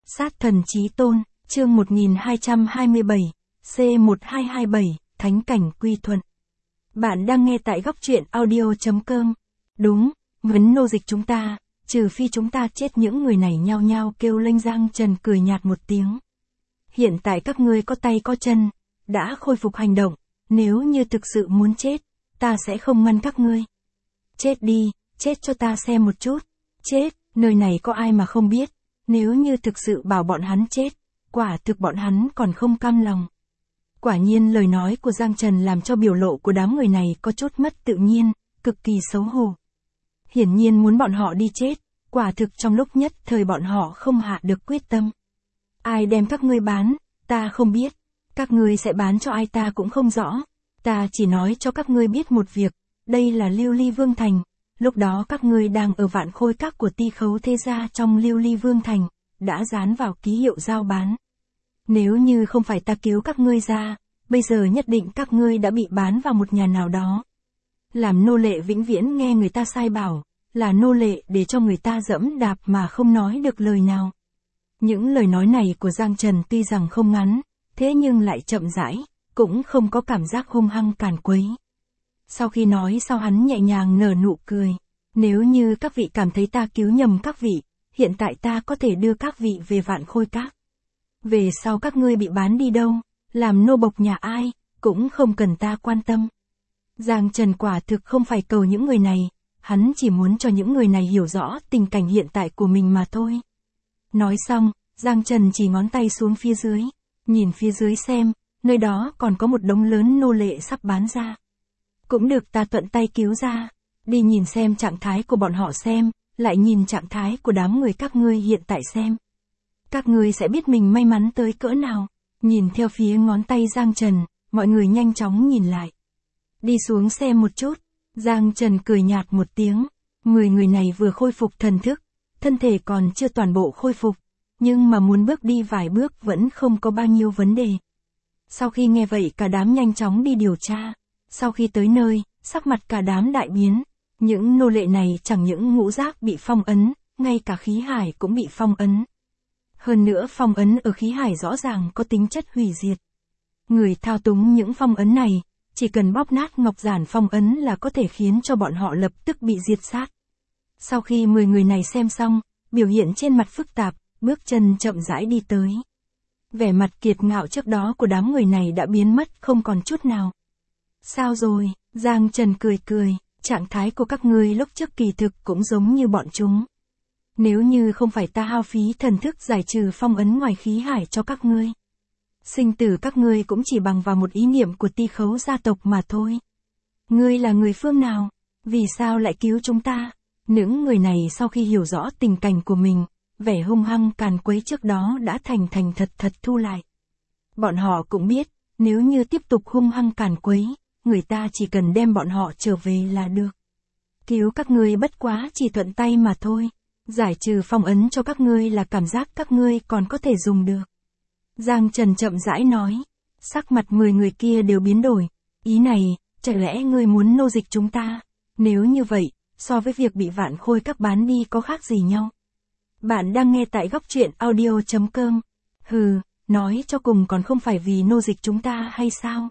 Sát thần chí tôn, chương 1227, C1227, Thánh cảnh quy thuận. Bạn đang nghe tại góc truyện audio.com. Đúng, vấn nô dịch chúng ta, trừ phi chúng ta chết. Những người này nhao nhao kêu lên. Giang Trần cười nhạt một tiếng. Hiện tại các ngươi có tay có chân, đã khôi phục hành động, nếu như thực sự muốn chết, ta sẽ không ngăn các ngươi. Chết đi, chết cho ta xem một chút. Chết, nơi này có ai mà không biết, nếu như thực sự bảo bọn hắn chết, quả thực bọn hắn còn không cam lòng. Quả nhiên lời nói của Giang Trần làm cho biểu lộ của đám người này có chút mất tự nhiên, cực kỳ xấu hổ. Hiển nhiên muốn bọn họ đi chết, quả thực trong lúc nhất thời bọn họ không hạ được quyết tâm. Ai đem các ngươi bán, ta không biết. Các ngươi sẽ bán cho ai ta cũng không rõ. Ta chỉ nói cho các ngươi biết một việc, đây là Lưu Ly Vương Thành. Lúc đó các ngươi đang ở Vạn Khôi Các của Ti Khấu Thế Gia trong Lưu Ly Vương Thành, đã dán vào ký hiệu giao bán. Nếu như không phải ta cứu các ngươi ra, bây giờ nhất định các ngươi đã bị bán vào một nhà nào đó. Làm nô lệ vĩnh viễn nghe người ta sai bảo, là nô lệ để cho người ta dẫm đạp mà không nói được lời nào. Những lời nói này của Giang Trần tuy rằng không ngắn, thế nhưng lại chậm rãi, cũng không có cảm giác hung hăng càn quấy. Sau khi nói sau hắn nhẹ nhàng nở nụ cười. Nếu như các vị cảm thấy ta cứu nhầm các vị, hiện tại ta có thể đưa các vị về Vạn Khôi Các. Về sau các ngươi bị bán đi đâu, làm nô bộc nhà ai, cũng không cần ta quan tâm. Giang Trần quả thực không phải cầu những người này, hắn chỉ muốn cho những người này hiểu rõ tình cảnh hiện tại của mình mà thôi. Nói xong, Giang Trần chỉ ngón tay xuống phía dưới, nhìn phía dưới xem, nơi đó còn có một đống lớn nô lệ sắp bán ra. Cũng được ta thuận tay cứu ra, đi nhìn xem trạng thái của bọn họ xem, lại nhìn trạng thái của đám người các ngươi hiện tại xem. Các ngươi sẽ biết mình may mắn tới cỡ nào. Nhìn theo phía ngón tay Giang Trần, mọi người nhanh chóng nhìn lại. Đi xuống xem một chút. Giang Trần cười nhạt một tiếng. Người này vừa khôi phục thần thức, thân thể còn chưa toàn bộ khôi phục, nhưng mà muốn bước đi vài bước vẫn không có bao nhiêu vấn đề. Sau khi nghe vậy cả đám nhanh chóng đi điều tra. Sau khi tới nơi, sắc mặt cả đám đại biến. Những nô lệ này chẳng những ngũ giác bị phong ấn, ngay cả khí hải cũng bị phong ấn. Hơn nữa phong ấn ở khí hải rõ ràng có tính chất hủy diệt. Người thao túng những phong ấn này, chỉ cần bóp nát ngọc giản phong ấn là có thể khiến cho bọn họ lập tức bị diệt sát. Sau khi 10 người này xem xong, biểu hiện trên mặt phức tạp, bước chân chậm rãi đi tới. Vẻ mặt kiệt ngạo trước đó của đám người này đã biến mất không còn chút nào. Sao rồi? Giang Trần cười cười, trạng thái của các ngươi lúc trước kỳ thực cũng giống như bọn chúng. Nếu như không phải ta hao phí thần thức giải trừ phong ấn ngoài khí hải cho các ngươi, sinh tử các ngươi cũng chỉ bằng vào một ý niệm của Ti Khấu gia tộc mà thôi. Ngươi là người phương nào? Vì sao lại cứu chúng ta? Những người này sau khi hiểu rõ tình cảnh của mình, vẻ hung hăng càn quấy trước đó đã thành thật thu lại. Bọn họ cũng biết, nếu như tiếp tục hung hăng càn quấy, người ta chỉ cần đem bọn họ trở về là được. Cứu các ngươi bất quá chỉ thuận tay mà thôi. Giải trừ phong ấn cho các ngươi là cảm giác các ngươi còn có thể dùng được. Giang Trần chậm rãi nói. Sắc mặt 10 người kia đều biến đổi. Ý này, chẳng lẽ ngươi muốn nô dịch chúng ta? Nếu như vậy, so với việc bị Vạn Khôi Các bán đi có khác gì nhau? Bạn đang nghe tại góc truyện audio.com. Hừ, nói cho cùng còn không phải vì nô dịch chúng ta hay sao?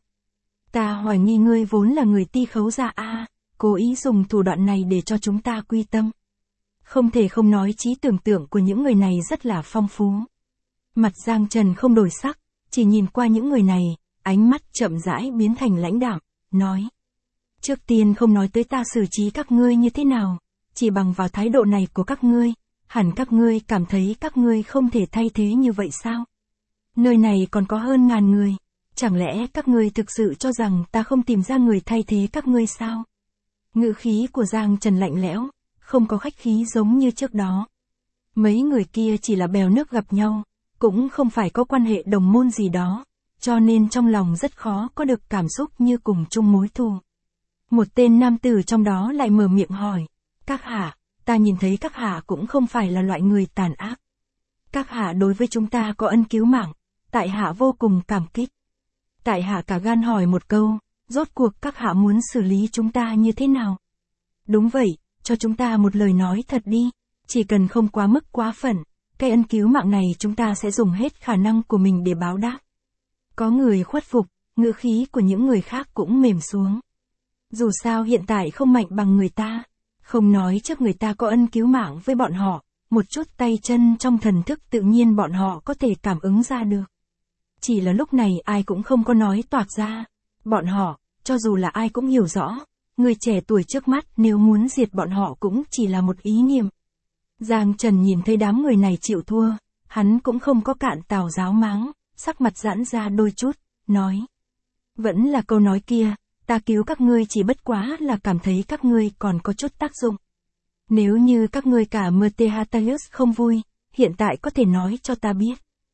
Ta hoài nghi ngươi vốn là người Ti Khấu gia a, cố ý dùng thủ đoạn này để cho chúng ta quy tâm. Không thể không nói trí tưởng tượng của những người này rất là phong phú. Mặt Giang Trần không đổi sắc, chỉ nhìn qua những người này, ánh mắt chậm rãi biến thành lãnh đạm, nói. Trước tiên không nói tới ta xử trí các ngươi như thế nào, chỉ bằng vào thái độ này của các ngươi, hẳn các ngươi cảm thấy các ngươi không thể thay thế như vậy sao? Nơi này còn có hơn 1000 người, chẳng lẽ các ngươi thực sự cho rằng ta không tìm ra người thay thế các ngươi sao? Ngữ khí của Giang Trần lạnh lẽo, không có khách khí giống như trước đó. Mấy người kia chỉ là bèo nước gặp nhau, cũng không phải có quan hệ đồng môn gì đó, cho nên trong lòng rất khó có được cảm xúc như cùng chung mối thù. Một tên nam tử trong đó lại mở miệng hỏi, các hạ, ta nhìn thấy các hạ cũng không phải là loại người tàn ác. Các hạ đối với chúng ta có ân cứu mạng, tại hạ vô cùng cảm kích. Tại hạ cả gan hỏi một câu, rốt cuộc các hạ muốn xử lý chúng ta như thế nào? Đúng vậy, cho chúng ta một lời nói thật đi, chỉ cần không quá mức quá phận, cái ân cứu mạng này chúng ta sẽ dùng hết khả năng của mình để báo đáp. Có người khuất phục, ngữ khí của những người khác cũng mềm xuống. Dù sao hiện tại không mạnh bằng người ta, không nói trước người ta có ân cứu mạng với bọn họ, một chút tay chân trong thần thức tự nhiên bọn họ có thể cảm ứng ra được. Chỉ là lúc này ai cũng không có nói toạc ra. Bọn họ, cho dù là ai cũng hiểu rõ, người trẻ tuổi trước mắt nếu muốn diệt bọn họ cũng chỉ là một ý niệm. Giang Trần nhìn thấy đám người này chịu thua, hắn cũng không có cạn tào giáo máng, sắc mặt giãn ra đôi chút, nói. Vẫn là câu nói kia, ta cứu các ngươi chỉ bất quá là cảm thấy các ngươi còn có chút tác dụng. Nếu như các ngươi cả Myrtehataeus không vui, hiện tại có thể nói cho ta biết.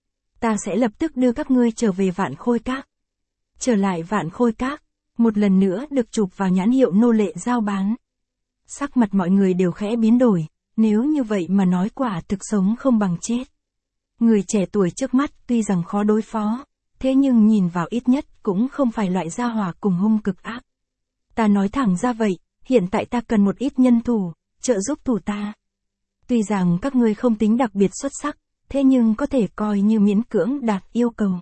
Ta sẽ lập tức đưa các ngươi trở về Vạn Khôi Các. Trở lại Vạn Khôi Các, một lần nữa được chụp vào nhãn hiệu nô lệ giao bán. Sắc mặt mọi người đều khẽ biến đổi, nếu như vậy mà nói quả thực sống không bằng chết. Người trẻ tuổi trước mắt tuy rằng khó đối phó, thế nhưng nhìn vào ít nhất cũng không phải loại gia hỏa cùng hung cực ác. Ta nói thẳng ra vậy, hiện tại ta cần một ít nhân thủ, trợ giúp thủ ta. Tuy rằng các ngươi không tính đặc biệt xuất sắc, thế nhưng có thể coi như miễn cưỡng đạt yêu cầu.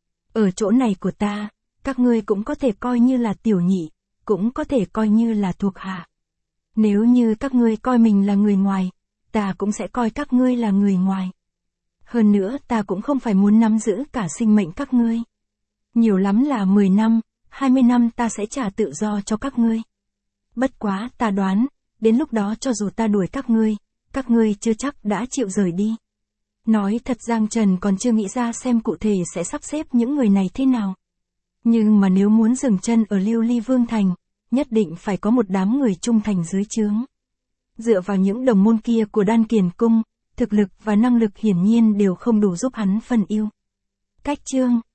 Ở chỗ này của ta, các ngươi cũng có thể coi như là tiểu nhị, cũng có thể coi như là thuộc hạ. Nếu như các ngươi coi mình là người ngoài, ta cũng sẽ coi các ngươi là người ngoài. Hơn nữa ta cũng không phải muốn nắm giữ cả sinh mệnh các ngươi. Nhiều lắm là 10 năm, 20 năm ta sẽ trả tự do cho các ngươi. Bất quá ta đoán, đến lúc đó cho dù ta đuổi các ngươi chưa chắc đã chịu rời đi. Nói thật Giang Trần còn chưa nghĩ ra xem cụ thể sẽ sắp xếp những người này thế nào. Nhưng mà nếu muốn dừng chân ở Lưu Ly Vương Thành, nhất định phải có một đám người trung thành dưới trướng. Dựa vào những đồng môn kia của Đan Kiền Cung, thực lực và năng lực hiển nhiên đều không đủ giúp hắn phân ưu. Cách chương